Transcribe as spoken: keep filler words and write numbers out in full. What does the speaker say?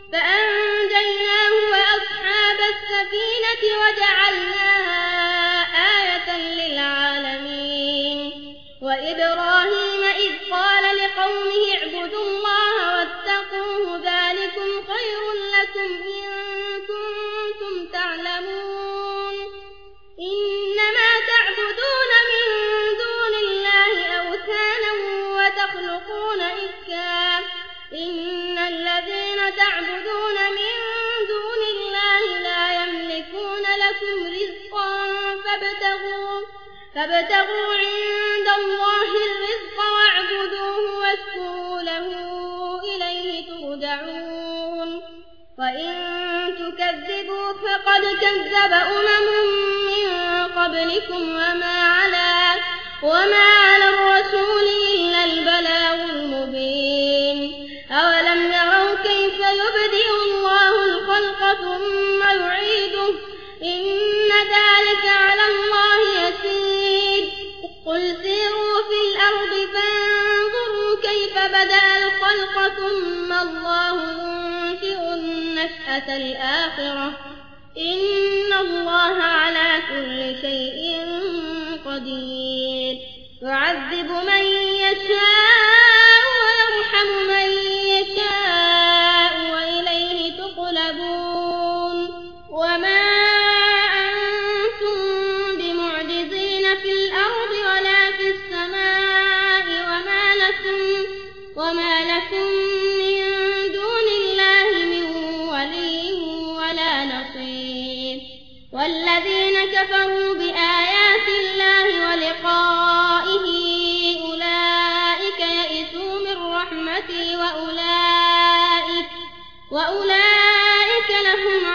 فأنجيناه وأصحاب السفينة وجعلناها آية للعالمين. وإبراهيم إذ قال لقومه اعبدوا الله واتقوه ذلكم خير لكم إن كنتم تعلمون. إنما تعبدون من دون الله أوثانا وتخلقون إفكا إن الذين تعبدون من دون الله لا يملكون لكم رزقا فابتغوا, فابتغوا عند الله الرزق واعبدوه واشكروا له إليه ترجعون. وإن تكذبوا فقد كذب أمم من قبلكم وما على, وما على الرسول إلا البلاغ المبين. أولم يروا كيف يبدئ الله الخلق ثم يعيده إن ذلك على الله يسير. قل سيروا في الأرض فانظروا كيف بدأ الخلق ثم الله ينشئ النشأة الآخرة إن الله على كل شيء قدير. يعذب من يشاء ويرحم من يشاء وإليه تقلبون. وما أنتم بمعجزين في الأرض ولا في السماء وما لكم, وما لكم من دون الله من ولي ولا نصير. والذين كفروا بآيات الله ولقائه أولئك يئسوا من رحمتي وأولئك, وأولئك لهم